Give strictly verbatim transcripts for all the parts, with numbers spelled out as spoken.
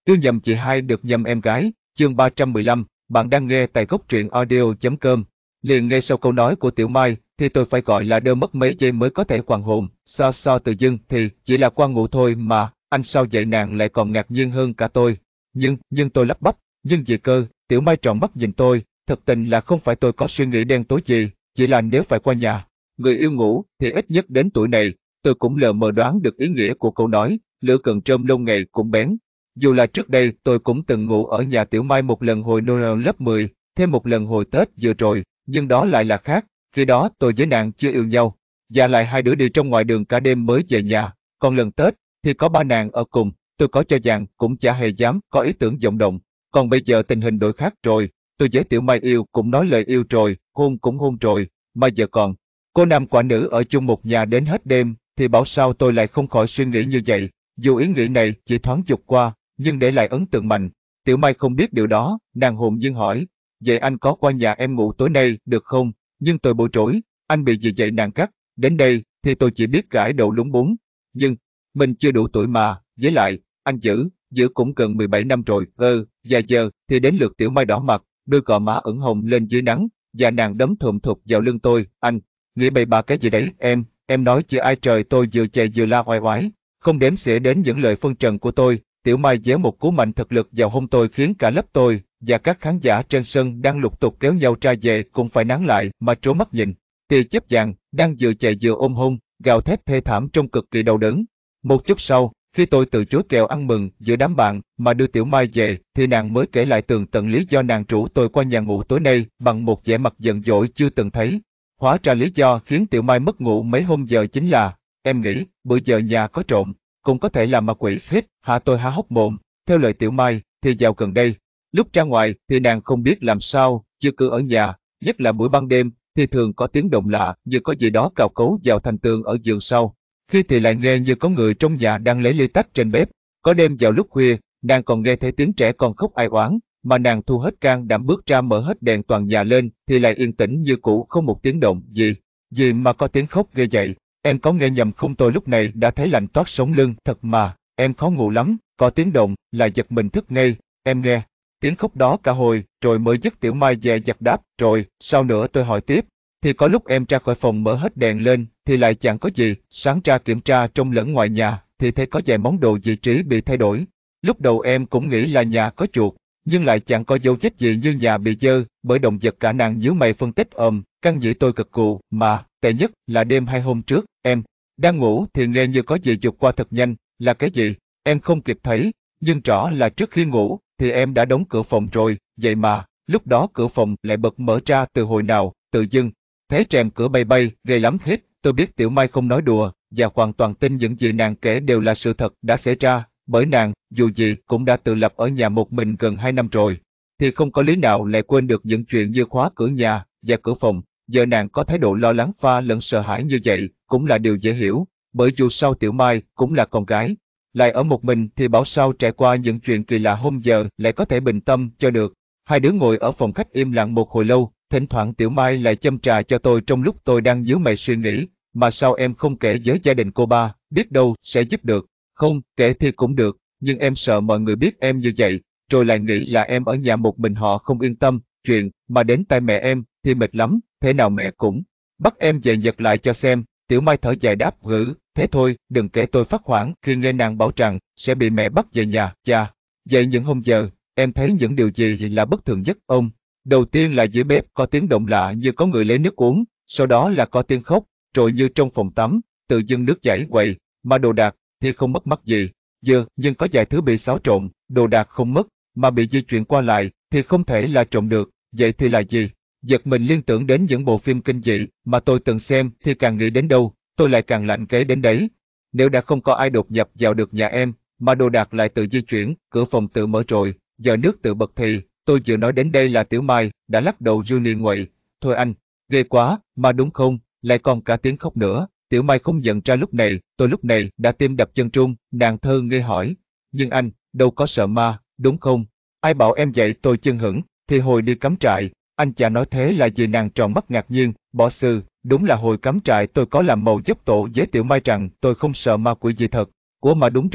Yêu nhầm chị hai được nhầm em gái, chương ba trăm mười lăm, bạn đang nghe tại góc truyện audio chấm com. Liền ngay sau câu nói của Tiểu Mai, thì tôi phải gọi là đơ mất mấy giây mới có thể hoàn hồn, sao sao tự dưng thì chỉ là quan ngủ thôi mà, anh sao vậy nàng lại còn ngạc nhiên hơn cả tôi. Nhưng, nhưng tôi lắp bắp, nhưng gì cơ, Tiểu Mai tròn mắt nhìn tôi, thực tình là không phải tôi có suy nghĩ đen tối gì, chỉ là nếu phải qua nhà, người yêu ngủ thì ít nhất đến tuổi này, tôi cũng lờ mờ đoán được ý nghĩa của câu nói, lửa cần trơm lâu ngày cũng bén. Dù là trước đây tôi cũng từng ngủ ở nhà Tiểu Mai một lần hồi Noel lớp mười, thêm một lần hồi Tết vừa rồi, nhưng đó lại là khác, khi đó tôi với nàng chưa yêu nhau, và lại hai đứa đi trong ngoài đường cả đêm mới về nhà, còn lần Tết thì có ba nàng ở cùng, tôi có cho rằng cũng chả hề dám có ý tưởng vọng động, còn bây giờ tình hình đổi khác rồi, tôi với Tiểu Mai yêu cũng nói lời yêu rồi, hôn cũng hôn rồi, mà giờ còn cô nam quả nữ ở chung một nhà đến hết đêm, thì bảo sao tôi lại không khỏi suy nghĩ như vậy, dù ý nghĩ này chỉ thoáng dục qua, nhưng để lại ấn tượng mạnh. Tiểu Mai không biết điều đó, nàng hồn nhiên hỏi, vậy anh có qua nhà em ngủ tối nay được không? Nhưng tôi bối rối, anh bị gì vậy nàng cắt, đến đây thì tôi chỉ biết gãi đầu lúng búng. Nhưng, mình chưa đủ tuổi mà, với lại, anh giữ, giữ cũng gần mười bảy năm rồi, ơ, và giờ thì đến lượt Tiểu Mai đỏ mặt, đôi gò má ửng hồng lên dưới nắng, và nàng đấm thùm thụp vào lưng tôi, anh, nghĩ bậy bạ cái gì đấy, em, em nói chứ ai trời tôi vừa chạy vừa la oai oái, không đếm xỉa đến những lời phân trần của tôi. Tiểu Mai giáng một cú mạnh thực lực vào hông tôi khiến cả lớp tôi và các khán giả trên sân đang lục tục kéo nhau ra về cũng phải nán lại mà trố mắt nhìn. Tia chớp vàng đang vừa chạy vừa ôm hôn, gào thét thê thảm trông cực kỳ đau đớn. Một chút sau, khi tôi từ chối kèo ăn mừng giữa đám bạn mà đưa Tiểu Mai về, thì nàng mới kể lại tường tận lý do nàng rủ tôi qua nhà ngủ tối nay bằng một vẻ mặt giận dỗi chưa từng thấy. Hóa ra lý do khiến Tiểu Mai mất ngủ mấy hôm giờ chính là, em nghĩ, bữa giờ nhà có trộm, cũng có thể là ma quỷ hít, hạ tôi há hốc mồm. Theo lời Tiểu Mai, thì dạo gần đây, lúc ra ngoài thì nàng không biết làm sao, chưa cứ ở nhà, nhất là buổi ban đêm, thì thường có tiếng động lạ như có gì đó cào cấu vào thành tường ở giường sau. Khi thì lại nghe như có người trong nhà đang lấy ly tách trên bếp. Có đêm vào lúc khuya, nàng còn nghe thấy tiếng trẻ con khóc ai oán, mà nàng thu hết can đảm bước ra mở hết đèn toàn nhà lên thì lại yên tĩnh như cũ không một tiếng động gì. Gì mà có tiếng khóc ghê vậy? Em có nghe nhầm không? Tôi lúc này đã thấy lạnh toát sống lưng, thật mà, em khó ngủ lắm, có tiếng động là giật mình thức ngay, em nghe tiếng khóc đó cả hồi, rồi mới dứt. Tiểu Mai dè dặt đáp, rồi, sao nữa? Tôi hỏi tiếp, thì có lúc em ra khỏi phòng mở hết đèn lên, thì lại chẳng có gì, sáng ra kiểm tra trong lẫn ngoài nhà, thì thấy có vài món đồ vị trí bị thay đổi. Lúc đầu em cũng nghĩ là nhà có chuột, nhưng lại chẳng có dấu vết gì như nhà bị dơ, bởi động vật cả. Nàng nhíu mày phân tích ồm, căn dĩ tôi cực cù, mà, tệ nhất là đêm hai hôm trước, em đang ngủ thì nghe như có gì vụt qua thật nhanh, là cái gì? Em không kịp thấy, nhưng rõ là trước khi ngủ, thì em đã đóng cửa phòng rồi, vậy mà, lúc đó cửa phòng lại bật mở ra từ hồi nào, tự dưng, thấy rèm cửa bay bay, ghê lắm hết. Tôi biết Tiểu Mai không nói đùa, và hoàn toàn tin những gì nàng kể đều là sự thật đã xảy ra, bởi nàng, dù gì cũng đã tự lập ở nhà một mình gần hai năm rồi, thì không có lý nào lại quên được những chuyện như khóa cửa nhà và cửa phòng. Giờ nàng có thái độ lo lắng pha lẫn sợ hãi như vậy, cũng là điều dễ hiểu, bởi dù sao Tiểu Mai cũng là con gái, lại ở một mình thì bảo sao trải qua những chuyện kỳ lạ hôm giờ lại có thể bình tâm cho được. Hai đứa ngồi ở phòng khách im lặng một hồi lâu, thỉnh thoảng Tiểu Mai lại châm trà cho tôi trong lúc tôi đang nhíu mày suy nghĩ, mà sao em không kể với gia đình cô ba, biết đâu sẽ giúp được. Không, kể thì cũng được, nhưng em sợ mọi người biết em như vậy, rồi lại nghĩ là em ở nhà một mình họ không yên tâm, chuyện mà đến tay mẹ em thì mệt lắm, thế nào mẹ cũng bắt em về Nhật lại cho xem. Tiểu Mai thở dài đáp, gử, thế thôi, đừng kể. Tôi phát hoảng khi nghe nàng bảo rằng sẽ bị mẹ bắt về nhà. Chà, vậy những hôm giờ, em thấy những điều gì là bất thường nhất ông? Đầu tiên là dưới bếp có tiếng động lạ như có người lấy nước uống, sau đó là có tiếng khóc, rồi như trong phòng tắm, tự dưng nước chảy quậy, mà đồ đạc thì không mất mát gì. Giờ, nhưng có vài thứ bị xáo trộn, đồ đạc không mất, mà bị di chuyển qua lại, thì không thể là trộm được, vậy thì là gì? Giật mình liên tưởng đến những bộ phim kinh dị mà tôi từng xem, thì càng nghĩ đến đâu, tôi lại càng lạnh gáy đến đấy. Nếu đã không có ai đột nhập vào được nhà em, mà đồ đạc lại tự di chuyển, cửa phòng tự mở rồi, giờ nước tự bật thì, tôi vừa nói đến đây là Tiểu Mai đã lắc đầu Julie nguậy. Thôi anh, ghê quá, mà đúng không, lại còn cả tiếng khóc nữa. Tiểu Mai không nhận ra lúc này, tôi lúc này đã tim đập chân trung, nàng thơ ngây hỏi. Nhưng anh, đâu có sợ ma, đúng không? Ai bảo em vậy? Tôi chưng hửng, thì hồi đi cắm trại, anh chả nói thế là gì? Nàng tròn mắt ngạc nhiên, bỏ sư, đúng là hồi cắm trại tôi có làm màu dốc tổ với Tiểu Mai rằng tôi không sợ ma quỷ gì thật. Ủa mà đúng rồi,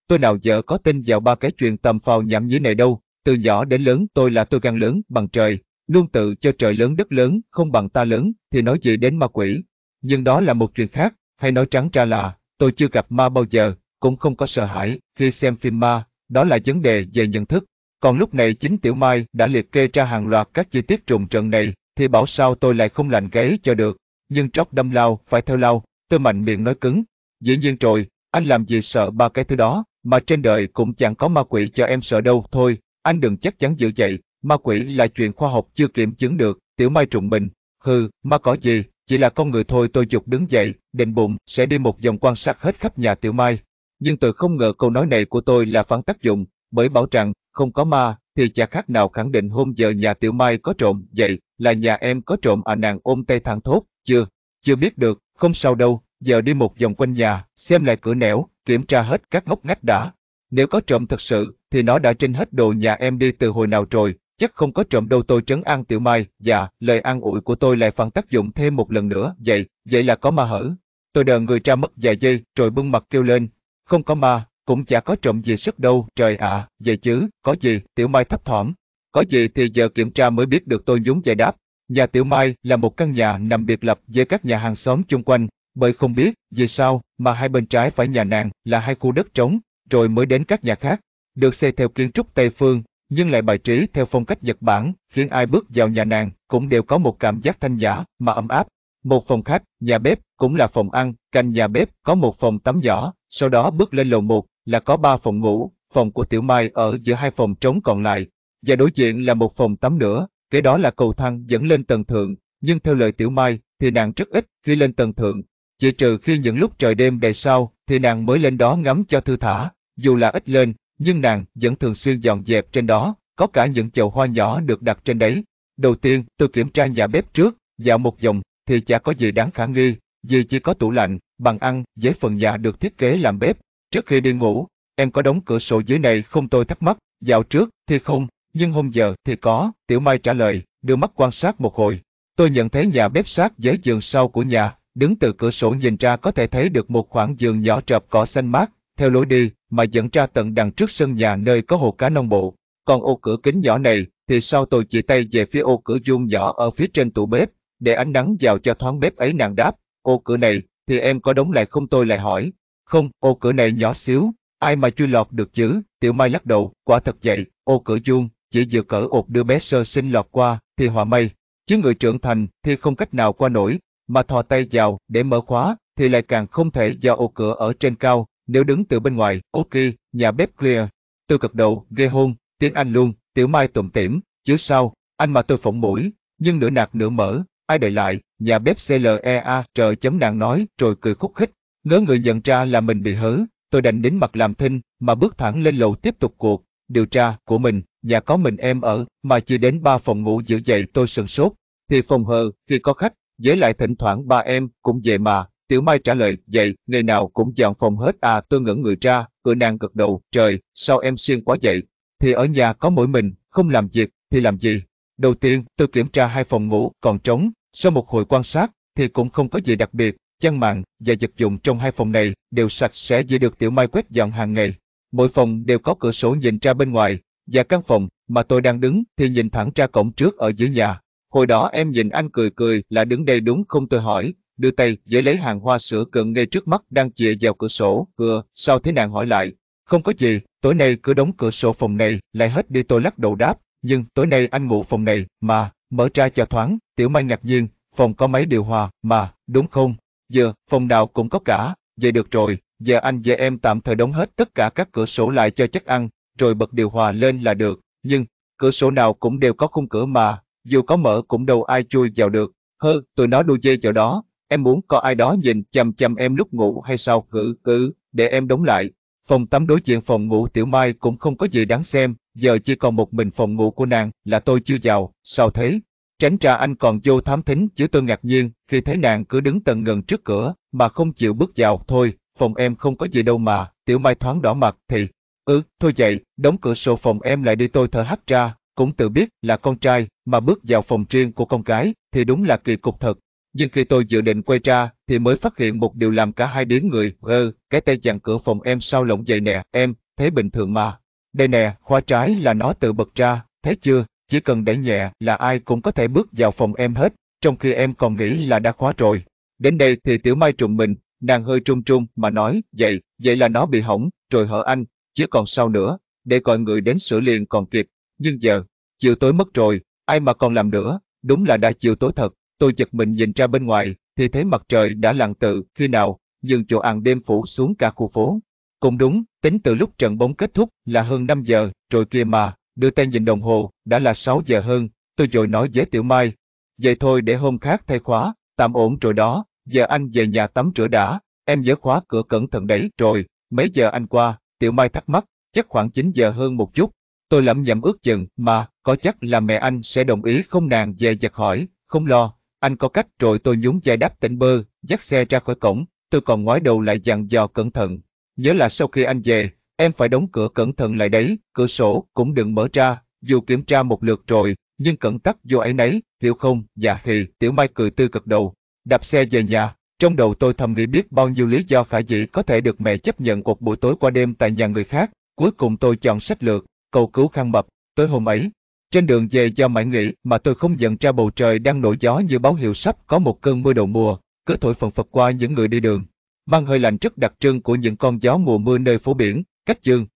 Tôi nào giờ có tin vào ba cái chuyện tầm phào nhảm nhí này đâu, từ nhỏ đến lớn tôi là tôi gan lớn bằng trời, luôn tự cho trời lớn đất lớn không bằng ta lớn, thì nói gì đến ma quỷ. Nhưng đó là một chuyện khác, hay nói trắng ra là, tôi chưa gặp ma bao giờ, cũng không có sợ hãi khi xem phim ma, đó là vấn đề về nhận thức. Còn lúc này chính Tiểu Mai đã liệt kê ra hàng loạt các chi tiết trùng trận này, thì bảo sao tôi lại không lành gáy cho được. Nhưng trót đâm lao phải theo lao, tôi mạnh miệng nói cứng. Dĩ nhiên rồi, anh làm gì sợ ba cái thứ đó, mà trên đời cũng chẳng có ma quỷ cho em sợ đâu. Thôi, anh đừng chắc chắn dữ vậy, ma quỷ là chuyện khoa học chưa kiểm chứng được. Tiểu Mai trùng mình. Hừ, ma có gì, chỉ là con người thôi. Tôi giục đứng dậy, định bụng sẽ đi một vòng quan sát hết khắp nhà Tiểu Mai. Nhưng tôi không ngờ câu nói này của tôi là phản tác dụng, bởi bảo rằng không có ma thì chả khác nào khẳng định hôm giờ nhà Tiểu Mai có trộm. Vậy là nhà em có trộm à? Nàng ôm tay thẳng thốt. Chưa, chưa biết được, không sao đâu, giờ đi một vòng quanh nhà, xem lại cửa nẻo, kiểm tra hết các ngóc ngách đã. Nếu có trộm thật sự, thì nó đã trên hết đồ nhà em đi từ hồi nào rồi, chắc không có trộm đâu. Tôi trấn an Tiểu Mai. Dạ, lời an ủi của tôi lại phản tác dụng thêm một lần nữa. Vậy, vậy là có ma hở? Tôi đờ người ra mất vài giây, rồi bưng mặt kêu lên. Không có ma, cũng chả có trộm gì sức đâu. Trời ạ, à, vậy chứ, có gì? Tiểu Mai thấp thỏm. Có gì thì giờ kiểm tra mới biết được. Tôi nhún vai đáp. Nhà Tiểu Mai là một căn nhà nằm biệt lập với các nhà hàng xóm chung quanh, bởi không biết vì sao mà hai bên trái phải nhà nàng là hai khu đất trống, rồi mới đến các nhà khác, được xây theo kiến trúc Tây phương, nhưng lại bài trí theo phong cách Nhật Bản, khiến ai bước vào nhà nàng cũng đều có một cảm giác thanh nhã mà ấm áp. Một phòng khách, nhà bếp, cũng là phòng ăn, cạnh nhà bếp có một phòng tắm nhỏ, sau đó bước lên lầu một là có ba phòng ngủ, phòng của Tiểu Mai ở giữa hai phòng trống còn lại, và đối diện là một phòng tắm nữa. Kế đó là cầu thang dẫn lên tầng thượng, nhưng theo lời Tiểu Mai thì nàng rất ít khi lên tầng thượng, chỉ trừ khi những lúc trời đêm đầy sao thì nàng mới lên đó ngắm cho thư thả. Dù là ít lên, nhưng nàng vẫn thường xuyên dọn dẹp trên đó, có cả những chậu hoa nhỏ được đặt trên đấy. Đầu tiên, tôi kiểm tra nhà bếp trước, dạo một vòng thì chả có gì đáng khả nghi, vì chỉ có tủ lạnh, bàn ăn với phần nhà được thiết kế làm bếp. Trước khi đi ngủ, em có đóng cửa sổ dưới này không? Tôi thắc mắc. Dạo trước thì không, nhưng hôm giờ thì có, Tiểu Mai trả lời, đưa mắt quan sát một hồi. Tôi nhận thấy nhà bếp sát với giường sau của nhà, đứng từ cửa sổ nhìn ra có thể thấy được một khoảng giường nhỏ trập cỏ xanh mát, theo lối đi mà dẫn ra tận đằng trước sân nhà nơi có hồ cá nông bộ. Còn ô cửa kính nhỏ này thì sao? Tôi chỉ tay về phía ô cửa vuông nhỏ ở phía trên tủ bếp, để ánh nắng vào cho thoáng bếp ấy. Nàng đáp, ô cửa này thì em có đóng lại không? Tôi lại hỏi. Không, ô cửa này nhỏ xíu, ai mà chui lọt được chứ? Tiểu Mai lắc đầu. Quả thật vậy, ô cửa vuông chỉ vừa cỡ ột đứa bé sơ sinh lọt qua thì họa may, chứ người trưởng thành thì không cách nào qua nổi, mà thò tay vào để mở khóa thì lại càng không thể, do ô cửa ở trên cao. Nếu đứng từ bên ngoài, ok, nhà bếp clear. Tôi gật đầu. Ghê hôn, tiếng Anh luôn. Tiểu Mai tủm tỉm, chứ sao, anh mà. Tôi phỏng mũi, nhưng nửa nạt nửa mở. Ai đợi lại, nhà bếp clea trời chấm nàng nói, rồi cười khúc khích. Ngớ người nhận ra là mình bị hớ, tôi đành đính mặt làm thinh mà bước thẳng lên lầu tiếp tục cuộc điều tra của mình. Nhà có mình em ở mà chỉ đến ba phòng ngủ dữ vậy? Tôi sửng sốt. Thì phòng hờ khi có khách, với lại thỉnh thoảng ba em cũng về mà. Tiểu Mai trả lời. Vậy ngày nào cũng dọn phòng hết à? Tôi ngẩn người ra. Cửa nàng gật đầu. Trời, sao em siêng quá vậy? Thì ở nhà có mỗi mình, không làm việc thì làm gì? Đầu tiên tôi kiểm tra hai phòng ngủ còn trống, sau một hồi quan sát thì cũng không có gì đặc biệt. Chăn màn và vật dụng trong hai phòng này đều sạch sẽ, chỉ được Tiểu Mai quét dọn hàng ngày. Mỗi phòng đều có cửa sổ nhìn ra bên ngoài, và căn phòng mà tôi đang đứng thì nhìn thẳng ra cổng trước ở giữa nhà. Hồi đó em nhìn anh cười cười là đứng đây đúng không? Tôi hỏi, đưa tay với lấy hàng hoa sữa cận ngay trước mắt đang chìa vào cửa sổ. Ừ, sao thế? Nàng hỏi lại. Không có gì, tối nay cứ đóng cửa sổ phòng này lại hết đi. Tôi lắc đầu đáp, nhưng tối nay anh ngủ phòng này mà, mở ra cho thoáng. Tiểu Mai ngạc nhiên, phòng có máy điều hòa mà, đúng không? Giờ, phòng nào cũng có cả. Vậy được rồi, giờ anh và em tạm thời đóng hết tất cả các cửa sổ lại cho chắc ăn, rồi bật điều hòa lên là được. Nhưng, cửa sổ nào cũng đều có khung cửa mà, dù có mở cũng đâu ai chui vào được. Hơ, tụi nó đu dây vào đó. Em muốn có ai đó nhìn chằm chằm em lúc ngủ hay sao? Cứ, cứ, để em đóng lại. Phòng tắm đối diện phòng ngủ Tiểu Mai cũng không có gì đáng xem, giờ chỉ còn một mình phòng ngủ của nàng là tôi chưa vào. Sao thế? Tránh ra anh còn vô thám thính chứ? Tôi ngạc nhiên khi thấy nàng cứ đứng tận ngần trước cửa mà không chịu bước vào. Thôi, phòng em không có gì đâu mà. Tiểu Mai thoáng đỏ mặt. Thì, ừ, thôi vậy, đóng cửa sổ phòng em lại đi. Tôi thở hắt ra, cũng tự biết là con trai mà bước vào phòng riêng của con gái thì đúng là kỳ cục thật. Nhưng khi tôi dự định quay ra thì mới phát hiện một điều làm cả hai điếng người. Ơ, cái tay dàn cửa phòng em sao lỏng vậy nè, em, thấy bình thường mà. Đây nè, khóa trái là nó tự bật ra, thấy chưa, chỉ cần đẩy nhẹ là ai cũng có thể bước vào phòng em hết, trong khi em còn nghĩ là đã khóa rồi. Đến đây thì Tiểu Mai trùng mình, nàng hơi trung trung mà nói, vậy, vậy là nó bị hỏng, rồi hở anh, chứ còn sao nữa, để gọi người đến sửa liền còn kịp. Nhưng giờ, chiều tối mất rồi, ai mà còn làm nữa, đúng là đã chiều tối thật. Tôi giật mình nhìn ra bên ngoài, thì thấy mặt trời đã lặn từ khi nào, nhưng chỗ àng đêm phủ xuống cả khu phố. Cũng đúng, tính từ lúc trận bóng kết thúc là hơn năm giờ, rồi kia mà, đưa tay nhìn đồng hồ, đã là sáu giờ hơn, tôi vội nói với Tiểu Mai. Vậy thôi để hôm khác thay khóa, tạm ổn rồi đó, giờ anh về nhà tắm rửa đã, em nhớ khóa cửa cẩn thận đấy. Rồi, mấy giờ anh qua, Tiểu Mai thắc mắc, chắc khoảng chín giờ hơn một chút. Tôi lẩm nhẩm ước chừng, mà, có chắc là mẹ anh sẽ đồng ý không, nàng dè dặt hỏi, không lo, anh có cách. Rồi tôi nhún vai đáp tỉnh bơ, dắt xe ra khỏi cổng, tôi còn ngoái đầu lại dặn dò cẩn thận. Nhớ là sau khi anh về, em phải đóng cửa cẩn thận lại đấy, cửa sổ cũng đừng mở ra, dù kiểm tra một lượt rồi, nhưng cẩn tắc vô ấy nấy, hiểu không? Dạ hì, Tiểu Mai cười tươi gật đầu, đạp xe về nhà. Trong đầu tôi thầm nghĩ biết bao nhiêu lý do khả dĩ có thể được mẹ chấp nhận một buổi tối qua đêm tại nhà người khác. Cuối cùng tôi chọn sách lược, cầu cứu Khang Mập. Tối hôm ấy, trên đường về do mãi nghĩ mà tôi không nhận ra bầu trời đang nổi gió như báo hiệu sắp có một cơn mưa đầu mùa, cứ thổi phần phật qua những người đi đường, mang hơi lạnh rất đặc trưng của những con gió mùa mưa nơi phố biển, cách Dương.